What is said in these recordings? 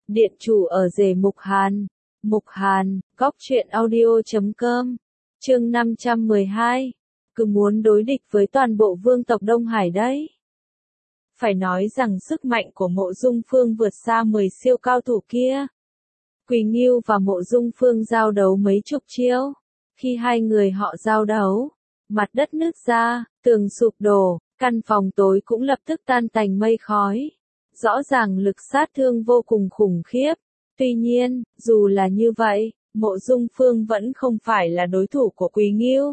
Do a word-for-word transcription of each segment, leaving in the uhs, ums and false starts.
Điện chủ ở rể Mục Hàn. Mục Hàn, góc truyện audio chấm com. Chương năm trăm mười hai. Cứ muốn đối địch với toàn bộ vương tộc Đông Hải đấy. Phải nói rằng sức mạnh của Mộ Dung Phương vượt xa mười siêu cao thủ kia. Quỳ Ngưu và Mộ Dung Phương giao đấu mấy chục chiêu. Khi hai người họ giao đấu, mặt đất nứt ra, tường sụp đổ, căn phòng tối cũng lập tức tan tành mây khói. Rõ ràng lực sát thương vô cùng khủng khiếp. Tuy nhiên, dù là như vậy, Mộ Dung Phương vẫn không phải là đối thủ của Quỳ Ngưu.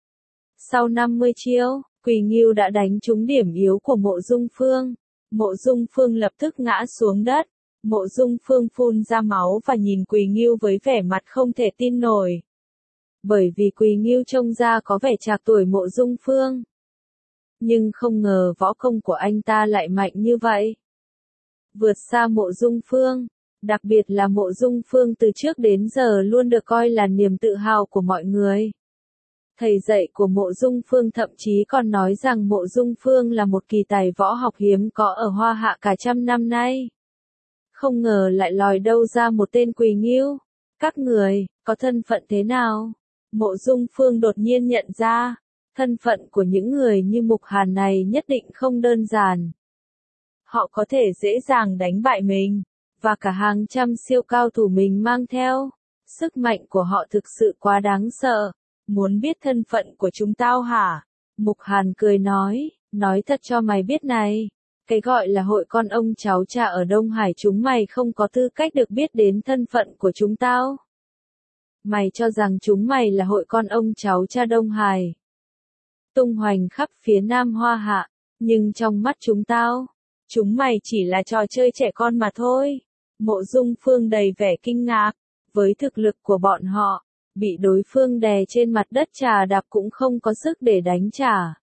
Sau năm mươi chiêu, Quỳ Ngưu đã đánh trúng điểm yếu của Mộ Dung Phương. Mộ Dung Phương lập tức ngã xuống đất. Mộ Dung Phương phun ra máu và nhìn Quỳ Ngưu với vẻ mặt không thể tin nổi. Bởi vì Quỳ Ngưu trông ra có vẻ trạc tuổi Mộ Dung Phương. Nhưng không ngờ võ công của anh ta lại mạnh như vậy. Vượt xa Mộ Dung Phương, đặc biệt là Mộ Dung Phương từ trước đến giờ luôn được coi là niềm tự hào của mọi người. Thầy dạy của Mộ Dung Phương thậm chí còn nói rằng Mộ Dung Phương là một kỳ tài võ học hiếm có ở Hoa Hạ cả trăm năm nay. Không ngờ lại lòi đâu ra một tên Quỳ Ngưu. Các người, có thân phận thế nào? Mộ Dung Phương đột nhiên nhận ra, thân phận của những người như Mục Hàn này nhất định không đơn giản. Họ có thể dễ dàng đánh bại mình, và cả hàng trăm siêu cao thủ mình mang theo. Sức mạnh của họ thực sự quá đáng sợ. Muốn biết thân phận của chúng tao hả? Mục Hàn cười nói, nói thật cho mày biết này. Cái gọi là hội con ông cháu cha ở Đông Hải chúng mày không có tư cách được biết đến thân phận của chúng tao. Mày cho rằng chúng mày là hội con ông cháu cha Đông Hải. Tung hoành khắp phía Nam Hoa Hạ, nhưng trong mắt chúng tao, chúng mày chỉ là trò chơi trẻ con mà thôi. Mộ Dung Phương đầy vẻ kinh ngạc, với thực lực của bọn họ, bị đối phương đè trên mặt đất trà đạp cũng không có sức để đánh trả.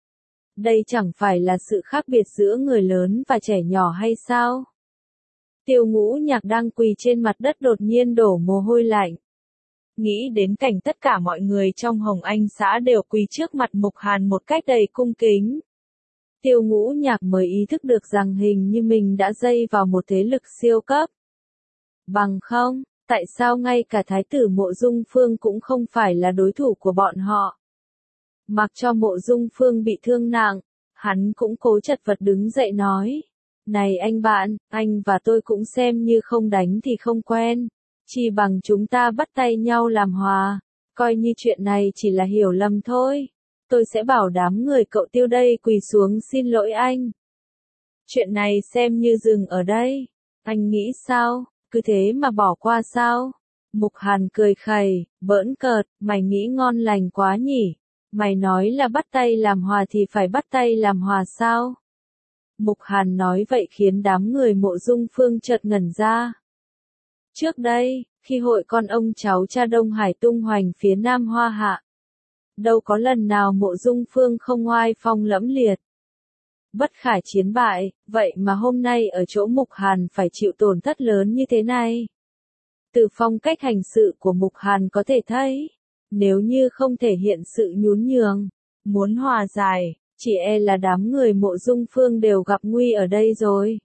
Đây chẳng phải là sự khác biệt giữa người lớn và trẻ nhỏ hay sao? Tiêu Ngũ Nhạc đang quỳ trên mặt đất đột nhiên đổ mồ hôi lạnh. Nghĩ đến cảnh tất cả mọi người trong Hồng Anh xã đều quỳ trước mặt Mục Hàn một cách đầy cung kính. Tiêu Ngũ Nhạc mới ý thức được rằng hình như mình đã dây vào một thế lực siêu cấp. Bằng không, tại sao ngay cả Thái tử Mộ Dung Phương cũng không phải là đối thủ của bọn họ? Mặc cho Mộ Dung Phương bị thương nặng, hắn cũng cố chật vật đứng dậy nói. Này anh bạn, anh và tôi cũng xem như không đánh thì không quen. Chỉ bằng chúng ta bắt tay nhau làm hòa. Coi như chuyện này chỉ là hiểu lầm thôi. Tôi sẽ bảo đám người cậu Tiêu đây quỳ xuống xin lỗi anh. Chuyện này xem như dừng ở đây. Anh nghĩ sao? Cứ thế mà bỏ qua sao? Mục Hàn cười khẩy, bỡn cợt, mày nghĩ ngon lành quá nhỉ? Mày nói là bắt tay làm hòa thì phải bắt tay làm hòa sao? Mục Hàn nói vậy khiến đám người Mộ Dung Phương chợt ngẩn ra. Trước đây, khi hội con ông cháu cha Đông Hải tung hoành phía Nam Hoa Hạ, đâu có lần nào Mộ Dung Phương không oai phong lẫm liệt, bất khả chiến bại, vậy mà hôm nay ở chỗ Mục Hàn phải chịu tổn thất lớn như thế này. Từ phong cách hành sự của Mục Hàn có thể thấy, nếu như không thể hiện sự nhún nhường, muốn hòa giải, chỉ e là đám người Mộ Dung Phương đều gặp nguy ở đây rồi.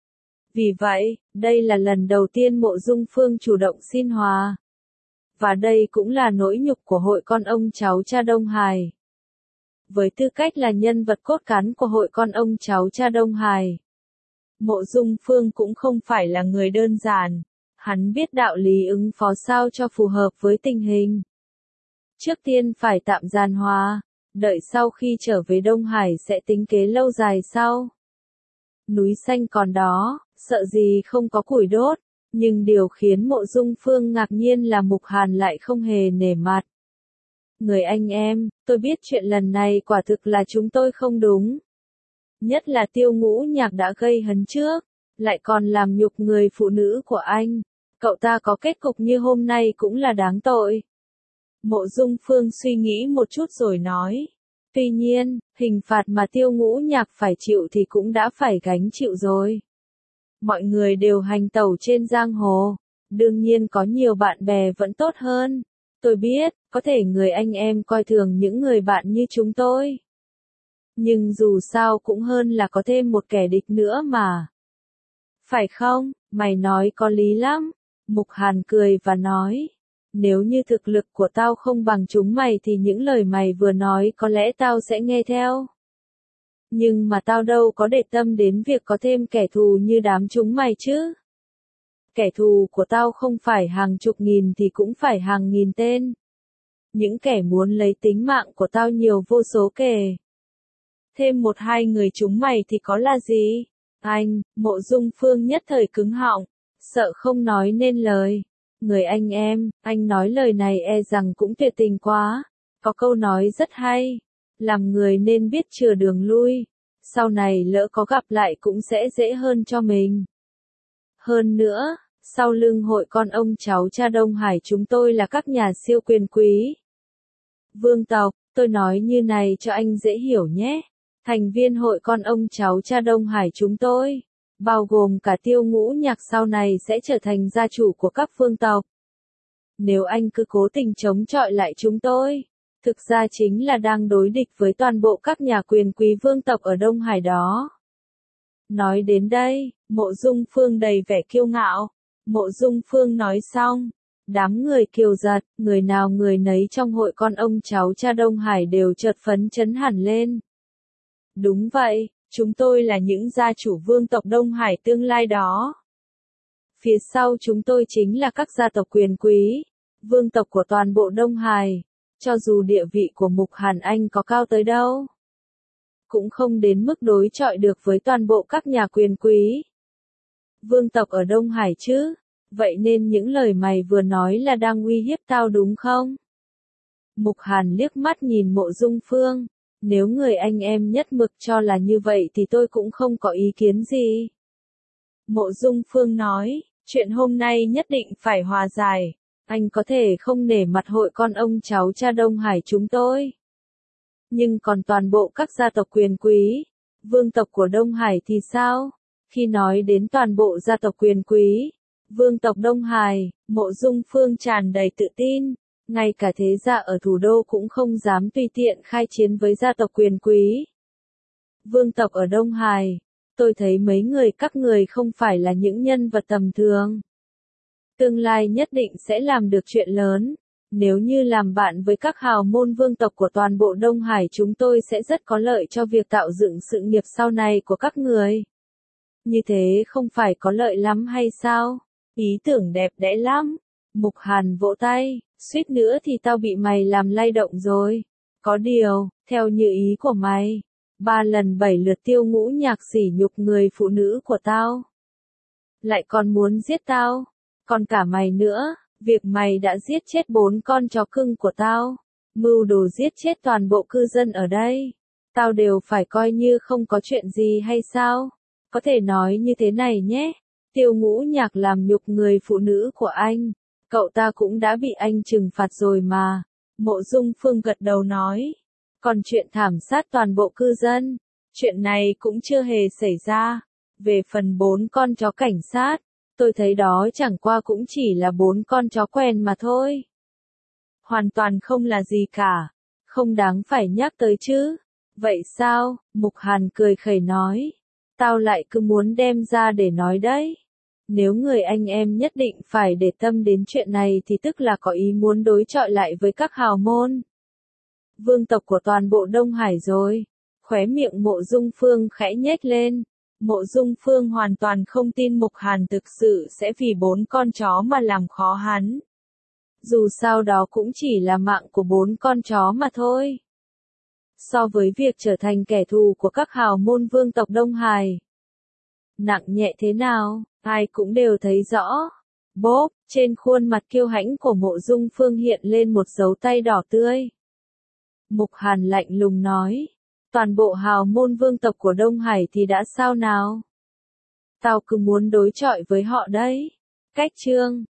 Vì vậy, đây là lần đầu tiên Mộ Dung Phương chủ động xin hòa. Và đây cũng là nỗi nhục của hội con ông cháu cha Đông Hải. Với tư cách là nhân vật cốt cán của hội con ông cháu cha Đông Hải, Mộ Dung Phương cũng không phải là người đơn giản. Hắn biết đạo lý ứng phó sao cho phù hợp với tình hình. Trước tiên phải tạm giàn hòa, đợi sau khi trở về Đông Hải sẽ tính kế lâu dài sau. Núi xanh còn đó, sợ gì không có củi đốt, nhưng điều khiến Mộ Dung Phương ngạc nhiên là Mục Hàn lại không hề nể mặt. Người anh em, tôi biết chuyện lần này quả thực là chúng tôi không đúng. Nhất là Tiêu Ngũ Nhạc đã gây hấn trước, lại còn làm nhục người phụ nữ của anh. Cậu ta có kết cục như hôm nay cũng là đáng tội. Mộ Dung Phương suy nghĩ một chút rồi nói. Tuy nhiên, hình phạt mà Tiêu Ngũ Nhạc phải chịu thì cũng đã phải gánh chịu rồi. Mọi người đều hành tẩu trên giang hồ. Đương nhiên có nhiều bạn bè vẫn tốt hơn. Tôi biết, có thể người anh em coi thường những người bạn như chúng tôi. Nhưng dù sao cũng hơn là có thêm một kẻ địch nữa mà. Phải không? Mày nói có lý lắm. Mục Hàn cười và nói. Nếu như thực lực của tao không bằng chúng mày thì những lời mày vừa nói có lẽ tao sẽ nghe theo. Nhưng mà tao đâu có để tâm đến việc có thêm kẻ thù như đám chúng mày chứ. Kẻ thù của tao không phải hàng chục nghìn thì cũng phải hàng nghìn tên. Những kẻ muốn lấy tính mạng của tao nhiều vô số kể. Thêm một hai người chúng mày thì có là gì? Anh, Mộ Dung Phương nhất thời cứng họng, sợ không nói nên lời. Người anh em, anh nói lời này e rằng cũng tuyệt tình quá. Có câu nói rất hay, làm người nên biết chừa đường lui. Sau này lỡ có gặp lại cũng sẽ dễ hơn cho mình. Hơn nữa, sau lưng hội con ông cháu cha Đông Hải chúng tôi là các nhà siêu quyền quý. Vương tộc, tôi nói như này cho anh dễ hiểu nhé. Thành viên hội con ông cháu cha Đông Hải chúng tôi, bao gồm cả Tiêu Ngũ Nhạc sau này sẽ trở thành gia chủ của các vương tộc. Nếu anh cứ cố tình chống chọi lại chúng tôi, thực ra chính là đang đối địch với toàn bộ các nhà quyền quý vương tộc ở Đông Hải đó. Nói đến đây, Mộ Dung Phương đầy vẻ kiêu ngạo. Mộ Dung Phương nói xong, đám người kiều giật, người nào người nấy trong hội con ông cháu cha Đông Hải đều chợt phấn chấn hẳn lên. Đúng vậy, chúng tôi là những gia chủ vương tộc Đông Hải tương lai đó. Phía sau chúng tôi chính là các gia tộc quyền quý, vương tộc của toàn bộ Đông Hải. Cho dù địa vị của Mục Hàn Anh có cao tới đâu, cũng không đến mức đối chọi được với toàn bộ các nhà quyền quý. Vương tộc ở Đông Hải chứ, vậy nên những lời mày vừa nói là đang uy hiếp tao đúng không? Mục Hàn liếc mắt nhìn Mộ Dung Phương, nếu người anh em nhất mực cho là như vậy thì tôi cũng không có ý kiến gì. Mộ Dung Phương nói, chuyện hôm nay nhất định phải hòa giải, anh có thể không nể mặt hội con ông cháu cha Đông Hải chúng tôi. Nhưng còn toàn bộ các gia tộc quyền quý, vương tộc của Đông Hải thì sao? Khi nói đến toàn bộ gia tộc quyền quý, vương tộc Đông Hải, Mộ Dung Phương tràn đầy tự tin, ngay cả thế gia ở thủ đô cũng không dám tùy tiện khai chiến với gia tộc quyền quý. Vương tộc ở Đông Hải, tôi thấy mấy người các người không phải là những nhân vật tầm thường. Tương lai nhất định sẽ làm được chuyện lớn. Nếu như làm bạn với các hào môn vương tộc của toàn bộ Đông Hải chúng tôi sẽ rất có lợi cho việc tạo dựng sự nghiệp sau này của các người. Như thế không phải có lợi lắm hay sao? Ý tưởng đẹp đẽ lắm. Mục Hàn vỗ tay, suýt nữa thì tao bị mày làm lay động rồi. Có điều, theo như ý của mày, ba lần bảy lượt Tiêu Ngũ Nhạc sỉ nhục người phụ nữ của tao. Lại còn muốn giết tao, còn cả mày nữa. Việc mày đã giết chết bốn con chó cưng của tao, mưu đồ giết chết toàn bộ cư dân ở đây, tao đều phải coi như không có chuyện gì hay sao? Có thể nói như thế này nhé, Tiêu Ngũ Nhạc làm nhục người phụ nữ của anh, cậu ta cũng đã bị anh trừng phạt rồi mà. Mộ Dung Phương gật đầu nói, còn chuyện thảm sát toàn bộ cư dân, chuyện này cũng chưa hề xảy ra. Về phần bốn con chó cảnh sát, tôi thấy đó chẳng qua cũng chỉ là bốn con chó quen mà thôi. Hoàn toàn không là gì cả, không đáng phải nhắc tới chứ. Vậy sao? Mục Hàn cười khẩy nói. Tao lại cứ muốn đem ra để nói đấy. Nếu người anh em nhất định phải để tâm đến chuyện này thì tức là có ý muốn đối chọi lại với các hào môn vương tộc của toàn bộ Đông Hải rồi. Khóe miệng Mộ Dung Phương khẽ nhếch lên. Mộ Dung Phương hoàn toàn không tin Mục Hàn thực sự sẽ vì bốn con chó mà làm khó hắn. Dù sao đó cũng chỉ là mạng của bốn con chó mà thôi. So với việc trở thành kẻ thù của các hào môn vương tộc Đông Hải, nặng nhẹ thế nào, ai cũng đều thấy rõ. Bốp, trên khuôn mặt kiêu hãnh của Mộ Dung Phương hiện lên một dấu tay đỏ tươi. Mục Hàn lạnh lùng nói. Toàn bộ hào môn vương tộc của Đông Hải thì đã sao nào? Tao cứ muốn đối chọi với họ đấy. Cách chương